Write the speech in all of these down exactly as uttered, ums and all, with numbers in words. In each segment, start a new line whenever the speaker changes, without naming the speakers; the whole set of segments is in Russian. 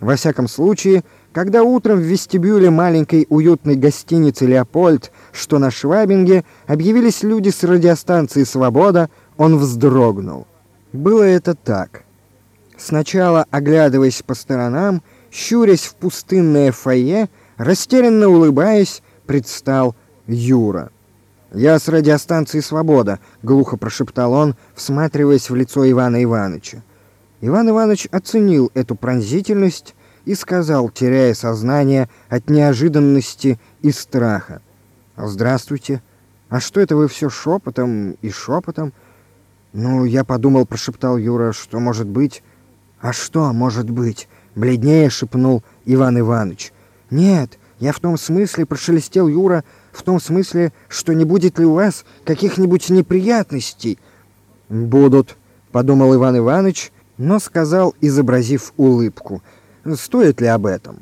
Во всяком случае, когда утром в вестибюле маленькой уютной гостиницы «Леопольд», что на Швабинге, объявились люди с радиостанции «Свобода», он вздрогнул. Было это так. Сначала, оглядываясь по сторонам, щурясь в пустынное фойе, растерянно улыбаясь, предстал Юра. «Я с радиостанции «Свобода», — глухо прошептал он, всматриваясь в лицо Ивана Ивановича. Иван Иванович оценил эту пронзительность и сказал, теряя сознание от неожиданности и страха: «Здравствуйте. А что это вы все шепотом и шепотом?» «Ну, я подумал», — прошептал Юра, — «что может быть...» «А что может быть?» — бледнее шепнул Иван Иванович. «Нет, я в том смысле», — прошелестел Юра, — «в том смысле, что не будет ли у вас каких-нибудь неприятностей?» «Будут», — подумал Иван Иванович, но сказал, изобразив улыбку: «Стоит ли об этом?»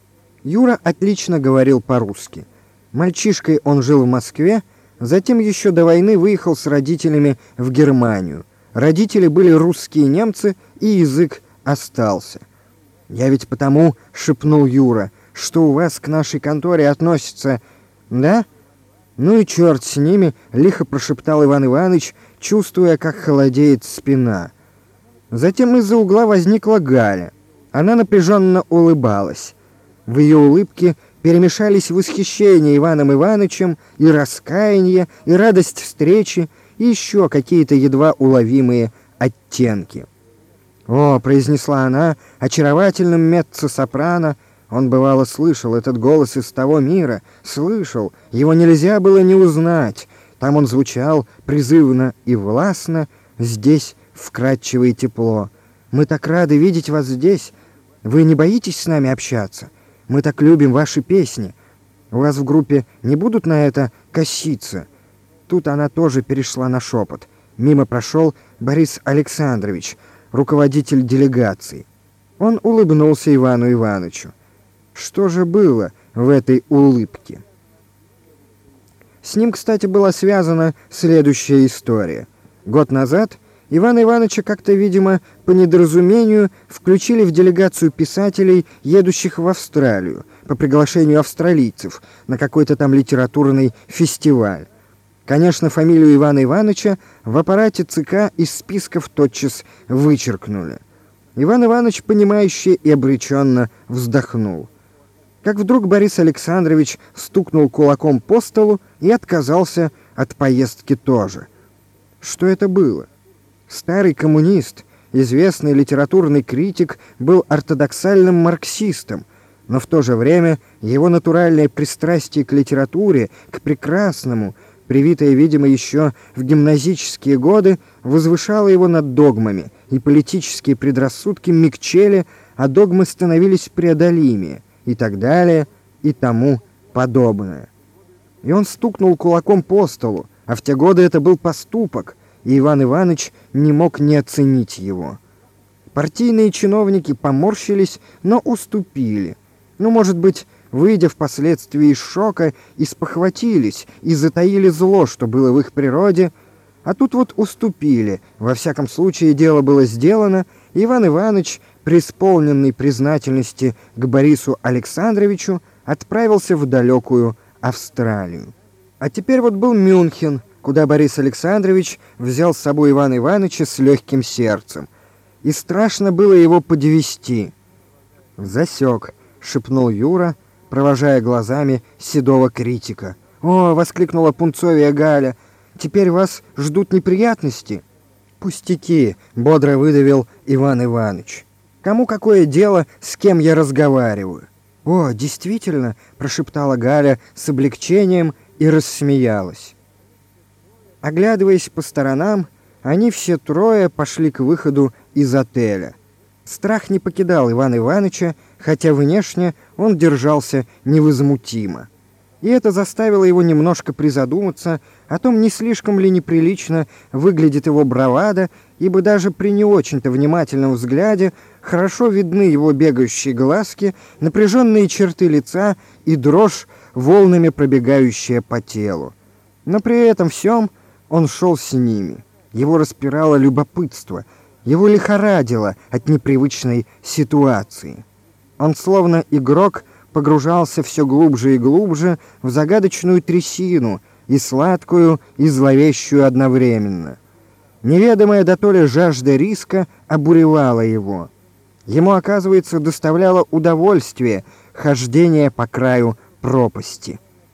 Юра отлично говорил по-русски. Мальчишкой он жил в Москве, затем еще до войны выехал с родителями в Германию. Родители были русские немцы, и язык остался. «Я ведь потому, — шепнул Юра, — что у вас к нашей конторе относятся...» «Да? Ну и черт с ними!» — лихо прошептал Иван Иванович, чувствуя, как холодеет спина. Затем из-за угла возникла Галя. Она напряженно улыбалась. В ее улыбке перемешались восхищение Иваном Ивановичем, и раскаяние, и радость встречи, и еще какие-то едва уловимые оттенки. «О!» — произнесла она очаровательным меццо-сопрано. Он, бывало, слышал этот голос из того мира. Слышал, его нельзя было не узнать. Там он звучал призывно и властно, здесь вкрадчиво и тепло. «Мы так рады видеть вас здесь. Вы не боитесь с нами общаться? Мы так любим ваши песни. У вас в группе не будут на это коситься?» Тут она тоже перешла на шепот. Мимо прошел Борис Александрович, руководитель делегации. Он улыбнулся Ивану Ивановичу. Что же было в этой улыбке? С ним, кстати, была связана следующая история. Год назад Ивана Ивановича как-то, видимо, по недоразумению включили в делегацию писателей, едущих в Австралию, по приглашению австралийцев, на какой-то там литературный фестиваль. Конечно, фамилию Ивана Ивановича в аппарате ЦК из списков тотчас вычеркнули. Иван Иванович, понимающе и обреченно вздохнул. Как вдруг Борис Александрович стукнул кулаком по столу и отказался от поездки тоже. Что это было? Старый коммунист, известный литературный критик, был ортодоксальным марксистом, но в то же время его натуральное пристрастие к литературе, к прекрасному, привитое, видимо, еще в гимназические годы, возвышало его над догмами, и политические предрассудки мягчели, а догмы становились преодолимее, и так далее, и тому подобное. И он стукнул кулаком по столу, а в те годы это был поступок, и Иван Иванович не мог не оценить его. Партийные чиновники поморщились, но уступили. Ну, может быть, выйдя впоследствии из шока, и спохватились, и затаили зло, что было в их природе, а тут вот уступили. Во всяком случае, дело было сделано, и Иван Иванович, преисполненный признательности к Борису Александровичу, отправился в далекую Австралию. А теперь вот был Мюнхен, куда Борис Александрович взял с собой Ивана Ивановича с легким сердцем. И страшно было его подвести. «Засек», — шепнул Юра, провожая глазами седого критика. «О!» — воскликнула пунцовая Галя. «Теперь вас ждут неприятности?» «Пустяки!» — бодро выдавил Иван Иванович. «Кому какое дело, с кем я разговариваю?» «О, действительно!» — прошептала Галя с облегчением и рассмеялась. Оглядываясь по сторонам, они все трое пошли к выходу из отеля. Страх не покидал Ивана Ивановича, хотя внешне он держался невозмутимо. И это заставило его немножко призадуматься о том, не слишком ли неприлично выглядит его бравада, ибо даже при не очень-то внимательном взгляде хорошо видны его бегающие глазки, напряженные черты лица и дрожь, волнами пробегающая по телу. Но при этом всем он шел с ними. Его распирало любопытство, его лихорадило от непривычной ситуации. Он словно игрок погружался все глубже и глубже в загадочную трясину, и сладкую, и зловещую одновременно. Неведомая дотоле жажда риска обуревала его. Ему, оказывается, доставляло удовольствие хождение по краю пропасти.